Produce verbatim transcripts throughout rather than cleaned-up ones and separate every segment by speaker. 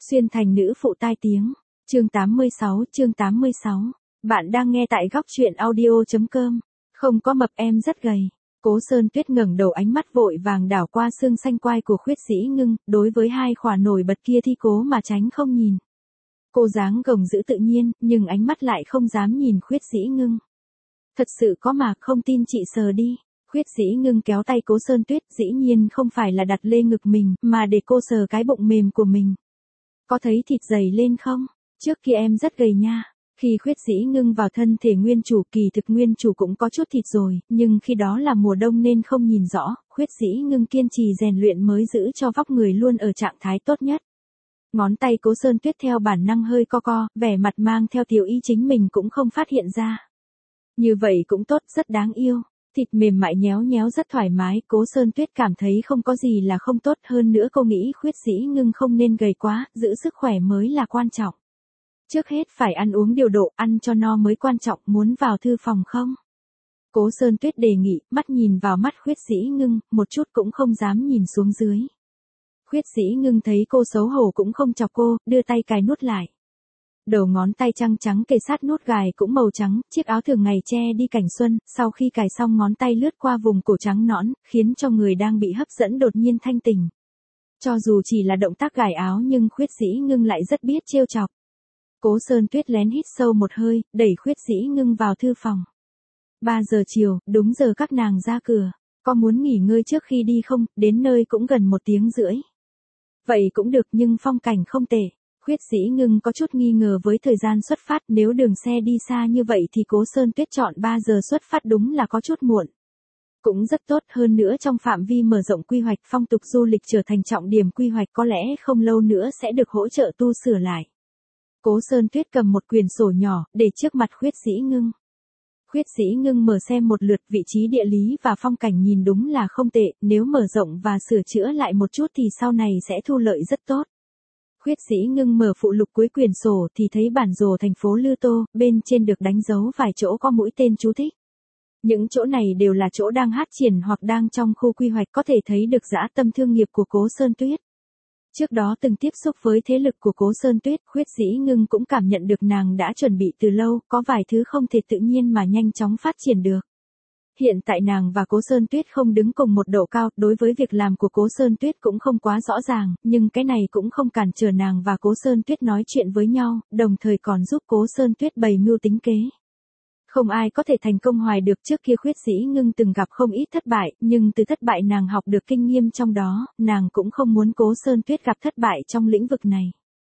Speaker 1: Xuyên thành nữ phụ tai tiếng. Chương tám mươi sáu, chương tám mươi sáu. Bạn đang nghe tại góc truyện audio chấm com. Không có mập em rất gầy. Cố Sơn Tuyết ngẩng đầu, ánh mắt vội vàng đảo qua xương xanh quai của Khuyết Dĩ Ngưng, đối với hai khỏa nổi bật kia thì cố mà tránh không nhìn. Cô dáng gồng giữ tự nhiên, nhưng ánh mắt lại không dám nhìn Khuyết Dĩ Ngưng. Thật sự có mà, không tin chị sờ đi. Khuyết Dĩ Ngưng kéo tay Cố Sơn Tuyết, dĩ nhiên không phải là đặt lên ngực mình, mà để cô sờ cái bụng mềm của mình. Có thấy thịt dày lên không? Trước kia em rất gầy nha. Khi Khuyết Dĩ Ngưng vào thân thể nguyên chủ, kỳ thực nguyên chủ cũng có chút thịt rồi, nhưng khi đó là mùa đông nên không nhìn rõ, Khuyết Dĩ Ngưng kiên trì rèn luyện mới giữ cho vóc người luôn ở trạng thái tốt nhất. Ngón tay Cố Sơn Tuyết theo bản năng hơi co co, vẻ mặt mang theo tiểu ý chính mình cũng không phát hiện ra. Như vậy cũng tốt, rất đáng yêu. Thịt mềm mại nhéo nhéo rất thoải mái, Cố Sơn Tuyết cảm thấy không có gì là không tốt, hơn nữa cô nghĩ Khuyết Dĩ Ngưng không nên gầy quá, giữ sức khỏe mới là quan trọng. Trước hết phải ăn uống điều độ, ăn cho no mới quan trọng, muốn vào thư phòng không? Cố Sơn Tuyết đề nghị, mắt nhìn vào mắt Khuyết Dĩ Ngưng, một chút cũng không dám nhìn xuống dưới. Khuyết Dĩ Ngưng thấy cô xấu hổ cũng không chọc cô, đưa tay cài nút lại. Đầu ngón tay trắng trắng kề sát nút gài cũng màu trắng, chiếc áo thường ngày che đi cảnh xuân, sau khi cài xong ngón tay lướt qua vùng cổ trắng nõn, khiến cho người đang bị hấp dẫn đột nhiên thanh tỉnh. Cho dù chỉ là động tác gài áo nhưng Khuyết Dĩ Ngưng lại rất biết trêu chọc. Cố Sơn Tuyết lén hít sâu một hơi, đẩy Khuyết Dĩ Ngưng vào thư phòng. ba giờ chiều, đúng giờ các nàng ra cửa. Có muốn nghỉ ngơi trước khi đi không? Đến nơi cũng gần một tiếng rưỡi. Vậy cũng được, nhưng phong cảnh không tệ. Khuyết Dĩ Ngưng có chút nghi ngờ với thời gian xuất phát, nếu đường xe đi xa như vậy thì Cố Sơn Tuyết chọn ba giờ xuất phát đúng là có chút muộn. Cũng rất tốt, hơn nữa trong phạm vi mở rộng quy hoạch, phong tục du lịch trở thành trọng điểm quy hoạch, có lẽ không lâu nữa sẽ được hỗ trợ tu sửa lại. Cố Sơn Tuyết cầm một quyển sổ nhỏ, để trước mặt Khuyết Dĩ Ngưng. Khuyết Dĩ Ngưng mở xem một lượt, vị trí địa lý và phong cảnh nhìn đúng là không tệ, nếu mở rộng và sửa chữa lại một chút thì sau này sẽ thu lợi rất tốt. Khuyết Dĩ Ngưng mở phụ lục cuối quyển sổ thì thấy bản đồ thành phố Lư Tô, bên trên được đánh dấu vài chỗ có mũi tên chú thích. Những chỗ này đều là chỗ đang phát triển hoặc đang trong khu quy hoạch, có thể thấy được dã tâm thương nghiệp của Cố Sơn Tuyết. Trước đó từng tiếp xúc với thế lực của Cố Sơn Tuyết, Khuyết Dĩ Ngưng cũng cảm nhận được nàng đã chuẩn bị từ lâu, có vài thứ không thể tự nhiên mà nhanh chóng phát triển được. Hiện tại nàng và Cố Sơn Tuyết không đứng cùng một độ cao, đối với việc làm của Cố Sơn Tuyết cũng không quá rõ ràng, nhưng cái này cũng không cản trở nàng và Cố Sơn Tuyết nói chuyện với nhau, đồng thời còn giúp Cố Sơn Tuyết bày mưu tính kế. Không ai có thể thành công hoài được, trước kia Khuyết Dĩ Ngưng từng gặp không ít thất bại, nhưng từ thất bại nàng học được kinh nghiệm trong đó, nàng cũng không muốn Cố Sơn Tuyết gặp thất bại trong lĩnh vực này.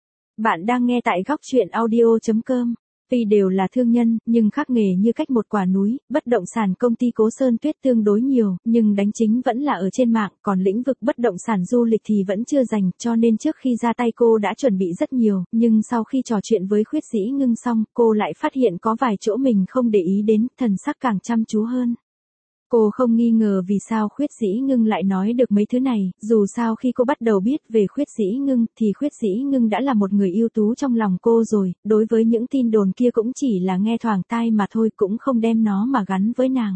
Speaker 1: Bạn đang nghe tại góc truyện audio chấm com. Tuy đều là thương nhân, nhưng khác nghề như cách một quả núi, bất động sản công ty Cố Sơn Tuyết tương đối nhiều, nhưng đánh chính vẫn là ở trên mạng, còn lĩnh vực bất động sản du lịch thì vẫn chưa dành, cho nên trước khi ra tay cô đã chuẩn bị rất nhiều, nhưng sau khi trò chuyện với Khuyết Dĩ Ngưng xong, cô lại phát hiện có vài chỗ mình không để ý đến, thần sắc càng chăm chú hơn. Cô không nghi ngờ vì sao Khuyết Dĩ Ngưng lại nói được mấy thứ này, dù sao khi cô bắt đầu biết về Khuyết Dĩ Ngưng thì Khuyết Dĩ Ngưng đã là một người ưu tú trong lòng cô rồi, đối với những tin đồn kia cũng chỉ là nghe thoảng tai mà thôi, cũng không đem nó mà gắn với nàng.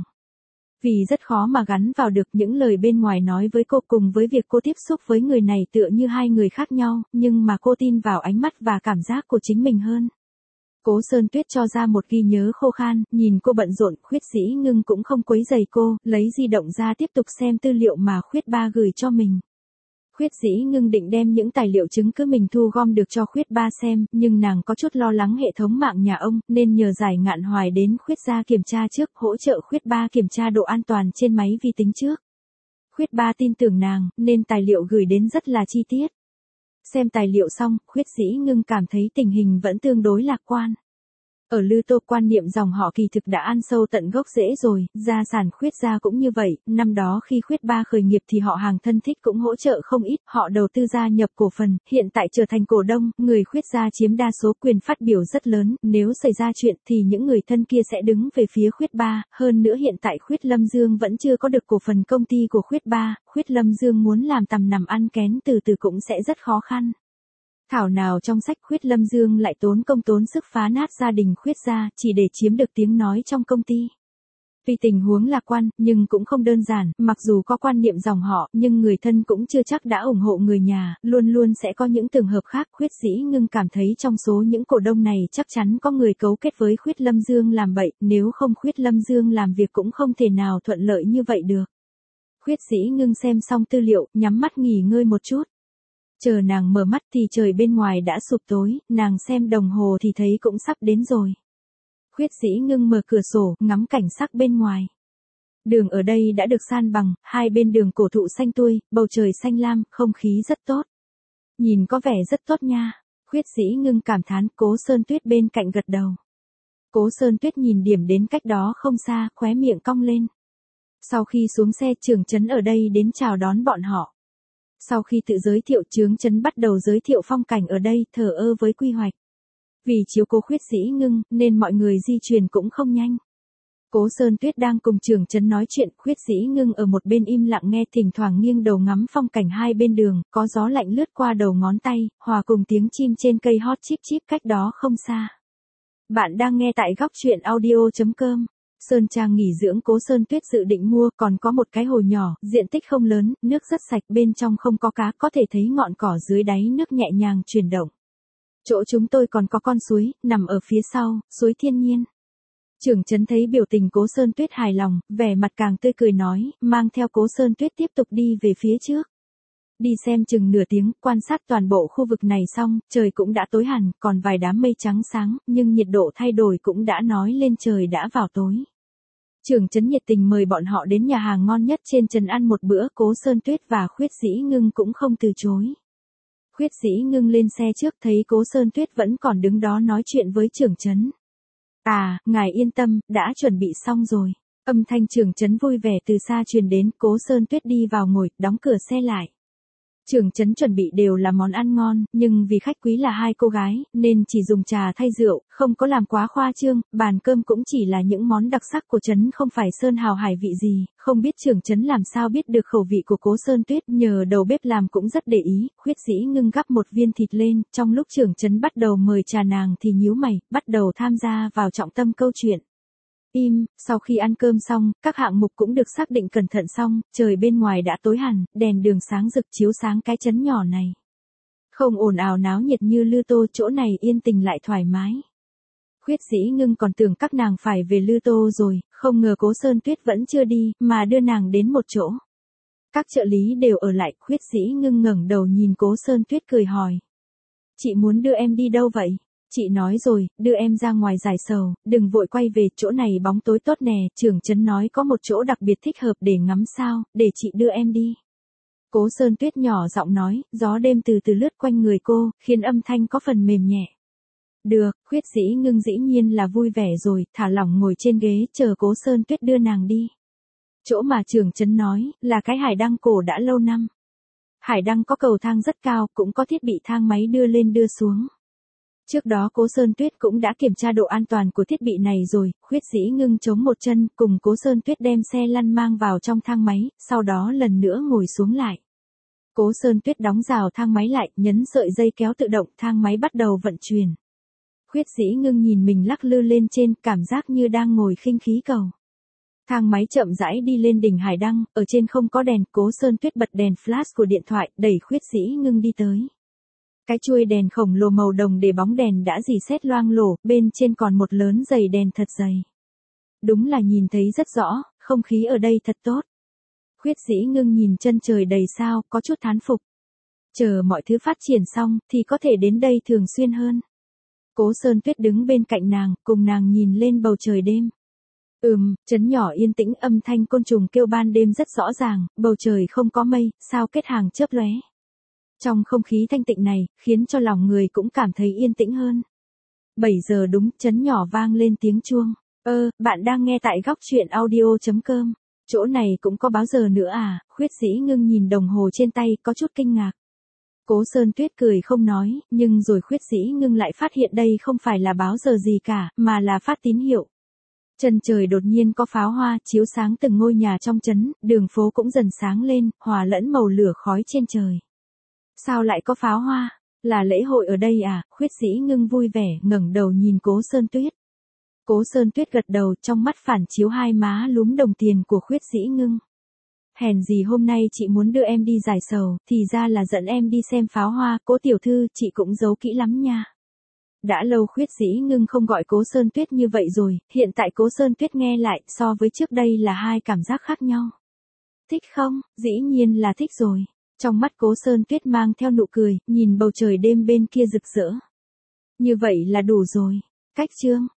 Speaker 1: Vì rất khó mà gắn vào được những lời bên ngoài nói với cô, cùng với việc cô tiếp xúc với người này tựa như hai người khác nhau, nhưng mà cô tin vào ánh mắt và cảm giác của chính mình hơn. Cố Sơn Tuyết cho ra một ghi nhớ khô khan, nhìn cô bận rộn, Khuyết Dĩ Ngưng cũng không quấy rầy cô, lấy di động ra tiếp tục xem tư liệu mà Khuyết Ba gửi cho mình. Khuyết Dĩ Ngưng định đem những tài liệu chứng cứ mình thu gom được cho Khuyết Ba xem, nhưng nàng có chút lo lắng hệ thống mạng nhà ông, nên nhờ Giải Ngạn Hoài đến Khuyết gia kiểm tra trước, hỗ trợ Khuyết Ba kiểm tra độ an toàn trên máy vi tính trước. Khuyết Ba tin tưởng nàng, nên tài liệu gửi đến rất là chi tiết. Xem tài liệu xong, Khuyết Dĩ Ngưng cảm thấy tình hình vẫn tương đối lạc quan. Ở Lư Tô, quan niệm dòng họ kỳ thực đã ăn sâu tận gốc rễ rồi, gia sản Khuyết gia cũng như vậy, năm đó khi Khuyết Ba khởi nghiệp thì họ hàng thân thích cũng hỗ trợ không ít, họ đầu tư gia nhập cổ phần, hiện tại trở thành cổ đông, người Khuyết gia chiếm đa số, quyền phát biểu rất lớn, nếu xảy ra chuyện thì những người thân kia sẽ đứng về phía Khuyết Ba, hơn nữa hiện tại Khuyết Lâm Dương vẫn chưa có được cổ phần công ty của Khuyết Ba, Khuyết Lâm Dương muốn làm tằm nằm ăn kén từ từ cũng sẽ rất khó khăn. Thảo nào trong sách Khuyết Lâm Dương lại tốn công tốn sức phá nát gia đình Khuyết gia, chỉ để chiếm được tiếng nói trong công ty. Tuy tình huống lạc quan, nhưng cũng không đơn giản, mặc dù có quan niệm dòng họ, nhưng người thân cũng chưa chắc đã ủng hộ người nhà, luôn luôn sẽ có những trường hợp khác. Khuyết Dĩ Ngưng cảm thấy trong số những cổ đông này chắc chắn có người cấu kết với Khuyết Lâm Dương làm bậy, nếu không Khuyết Lâm Dương làm việc cũng không thể nào thuận lợi như vậy được. Khuyết Dĩ Ngưng xem xong tư liệu, nhắm mắt nghỉ ngơi một chút. Chờ nàng mở mắt thì trời bên ngoài đã sụp tối, nàng xem đồng hồ thì thấy cũng sắp đến rồi. Khuyết Dĩ Ngưng mở cửa sổ, ngắm cảnh sắc bên ngoài. Đường ở đây đã được san bằng, hai bên đường cổ thụ xanh tươi, bầu trời xanh lam, không khí rất tốt. Nhìn có vẻ rất tốt nha. Khuyết Dĩ Ngưng cảm thán. Cố Sơn Tuyết bên cạnh gật đầu. Cố Sơn Tuyết nhìn điểm đến cách đó không xa, khóe miệng cong lên. Sau khi xuống xe, Trưởng Trấn ở đây đến chào đón bọn họ. Sau khi tự giới thiệu, Trưởng Trấn bắt đầu giới thiệu phong cảnh ở đây, thờ ơ với quy hoạch. Vì chiếu cố Khuyết Dĩ Ngưng, nên mọi người di chuyển cũng không nhanh. Cố Sơn Tuyết đang cùng Trưởng Trấn nói chuyện, Khuyết Dĩ Ngưng ở một bên im lặng nghe, thỉnh thoảng nghiêng đầu ngắm phong cảnh hai bên đường, có gió lạnh lướt qua đầu ngón tay, hòa cùng tiếng chim trên cây hót chíp chíp cách đó không xa. Bạn đang nghe tại góc truyện audio chấm com. Sơn trang nghỉ dưỡng Cố Sơn Tuyết dự định mua, còn có một cái hồ nhỏ, diện tích không lớn, nước rất sạch, bên trong không có cá, có thể thấy ngọn cỏ dưới đáy nước nhẹ nhàng chuyển động. Chỗ chúng tôi còn có con suối, nằm ở phía sau, suối thiên nhiên. Trưởng Trấn thấy biểu tình Cố Sơn Tuyết hài lòng, vẻ mặt càng tươi cười nói, mang theo Cố Sơn Tuyết tiếp tục đi về phía trước. Đi xem chừng nửa tiếng, quan sát toàn bộ khu vực này xong, trời cũng đã tối hẳn, còn vài đám mây trắng sáng, nhưng nhiệt độ thay đổi cũng đã nói lên trời đã vào tối. Trưởng Trấn nhiệt tình mời bọn họ đến nhà hàng ngon nhất trên trấn ăn một bữa, Cố Sơn Tuyết và Khuyết Dĩ Ngưng cũng không từ chối. Khuyết Dĩ Ngưng lên xe trước, thấy Cố Sơn Tuyết vẫn còn đứng đó nói chuyện với Trưởng Trấn. À, ngài yên tâm, đã chuẩn bị xong rồi. Âm thanh Trưởng Trấn vui vẻ từ xa truyền đến. Cố Sơn Tuyết đi vào ngồi, đóng cửa xe lại. Trưởng Trấn chuẩn bị đều là món ăn ngon, nhưng vì khách quý là hai cô gái, nên chỉ dùng trà thay rượu, không có làm quá khoa trương, bàn cơm cũng chỉ là những món đặc sắc của trấn, không phải sơn hào hải vị gì, không biết Trưởng Trấn làm sao biết được khẩu vị của Cố Sơn Tuyết, nhờ đầu bếp làm cũng rất để ý. Khuyết Dĩ Ngưng gắp một viên thịt lên, trong lúc Trưởng Trấn bắt đầu mời trà nàng thì nhíu mày, bắt đầu tham gia vào trọng tâm câu chuyện. Im, sau khi ăn cơm xong, các hạng mục cũng được xác định cẩn thận xong, trời bên ngoài đã tối hẳn, đèn đường sáng rực chiếu sáng cái trấn nhỏ này. Không ồn ào náo nhiệt như Lư Tô, chỗ này yên tình lại thoải mái. Khuyết Dĩ Ngưng còn tưởng các nàng phải về Lư Tô rồi, không ngờ Cố Sơn Tuyết vẫn chưa đi, mà đưa nàng đến một chỗ. Các trợ lý đều ở lại, Khuyết Dĩ Ngưng ngẩng đầu nhìn Cố Sơn Tuyết cười hỏi. Chị muốn đưa em đi đâu vậy? Chị nói rồi, đưa em ra ngoài giải sầu, đừng vội quay về, chỗ này bóng tối tốt nè, Trưởng Trấn nói có một chỗ đặc biệt thích hợp để ngắm sao, để chị đưa em đi. Cố Sơn Tuyết nhỏ giọng nói, gió đêm từ từ lướt quanh người cô, khiến âm thanh có phần mềm nhẹ. Được, Khuyết Dĩ Ngưng dĩ nhiên là vui vẻ rồi, thả lỏng ngồi trên ghế, chờ Cố Sơn Tuyết đưa nàng đi. Chỗ mà Trưởng Trấn nói, là cái hải đăng cổ đã lâu năm. Hải đăng có cầu thang rất cao, cũng có thiết bị thang máy đưa lên đưa xuống. Trước đó Cố Sơn Tuyết cũng đã kiểm tra độ an toàn của thiết bị này rồi, Khuyết Dĩ Ngưng chống một chân, cùng Cố Sơn Tuyết đem xe lăn mang vào trong thang máy, sau đó lần nữa ngồi xuống lại. Cố Sơn Tuyết đóng rào thang máy lại, nhấn sợi dây kéo tự động, thang máy bắt đầu vận chuyển. Khuyết Dĩ Ngưng nhìn mình lắc lư lên trên, cảm giác như đang ngồi khinh khí cầu. Thang máy chậm rãi đi lên đỉnh hải đăng, ở trên không có đèn, Cố Sơn Tuyết bật đèn flash của điện thoại, đẩy Khuyết Dĩ Ngưng đi tới. Cái chuôi đèn khổng lồ màu đồng để bóng đèn đã rỉ sét loang lổ, bên trên còn một lớn dày đèn thật dày. Đúng là nhìn thấy rất rõ, không khí ở đây thật tốt. Khuyết Dĩ Ngưng nhìn chân trời đầy sao, có chút thán phục. Chờ mọi thứ phát triển xong, thì có thể đến đây thường xuyên hơn. Cố Sơn Tuyết đứng bên cạnh nàng, cùng nàng nhìn lên bầu trời đêm. Ừm, trấn nhỏ yên tĩnh, âm thanh côn trùng kêu ban đêm rất rõ ràng, bầu trời không có mây, sao kết hàng chớp lóe. Trong không khí thanh tịnh này, khiến cho lòng người cũng cảm thấy yên tĩnh hơn. bảy giờ đúng, trấn nhỏ vang lên tiếng chuông. Ơ, bạn đang nghe tại góc truyện audio chấm com. Chỗ này cũng có báo giờ nữa à? Khuyết Dĩ Ngưng nhìn đồng hồ trên tay, có chút kinh ngạc. Cố Sơn Tuyết cười không nói, nhưng rồi Khuyết Dĩ Ngưng lại phát hiện đây không phải là báo giờ gì cả, mà là phát tín hiệu. Chân trời đột nhiên có pháo hoa, chiếu sáng từng ngôi nhà trong trấn, đường phố cũng dần sáng lên, hòa lẫn màu lửa khói trên trời. Sao lại có pháo hoa? Là lễ hội ở đây à? Khuyết Dĩ Ngưng vui vẻ, ngẩng đầu nhìn Cố Sơn Tuyết. Cố Sơn Tuyết gật đầu, trong mắt phản chiếu hai má lúm đồng tiền của Khuyết Dĩ Ngưng. Hèn gì hôm nay chị muốn đưa em đi giải sầu, thì ra là dẫn em đi xem pháo hoa, Cố tiểu thư, chị cũng giấu kỹ lắm nha. Đã lâu Khuyết Dĩ Ngưng không gọi Cố Sơn Tuyết như vậy rồi, hiện tại Cố Sơn Tuyết nghe lại, so với trước đây là hai cảm giác khác nhau. Thích không? Dĩ nhiên là thích rồi. Trong mắt Cố Sơn Tuyết mang theo nụ cười, nhìn bầu trời đêm bên kia rực rỡ. Như vậy là đủ rồi. Cách chương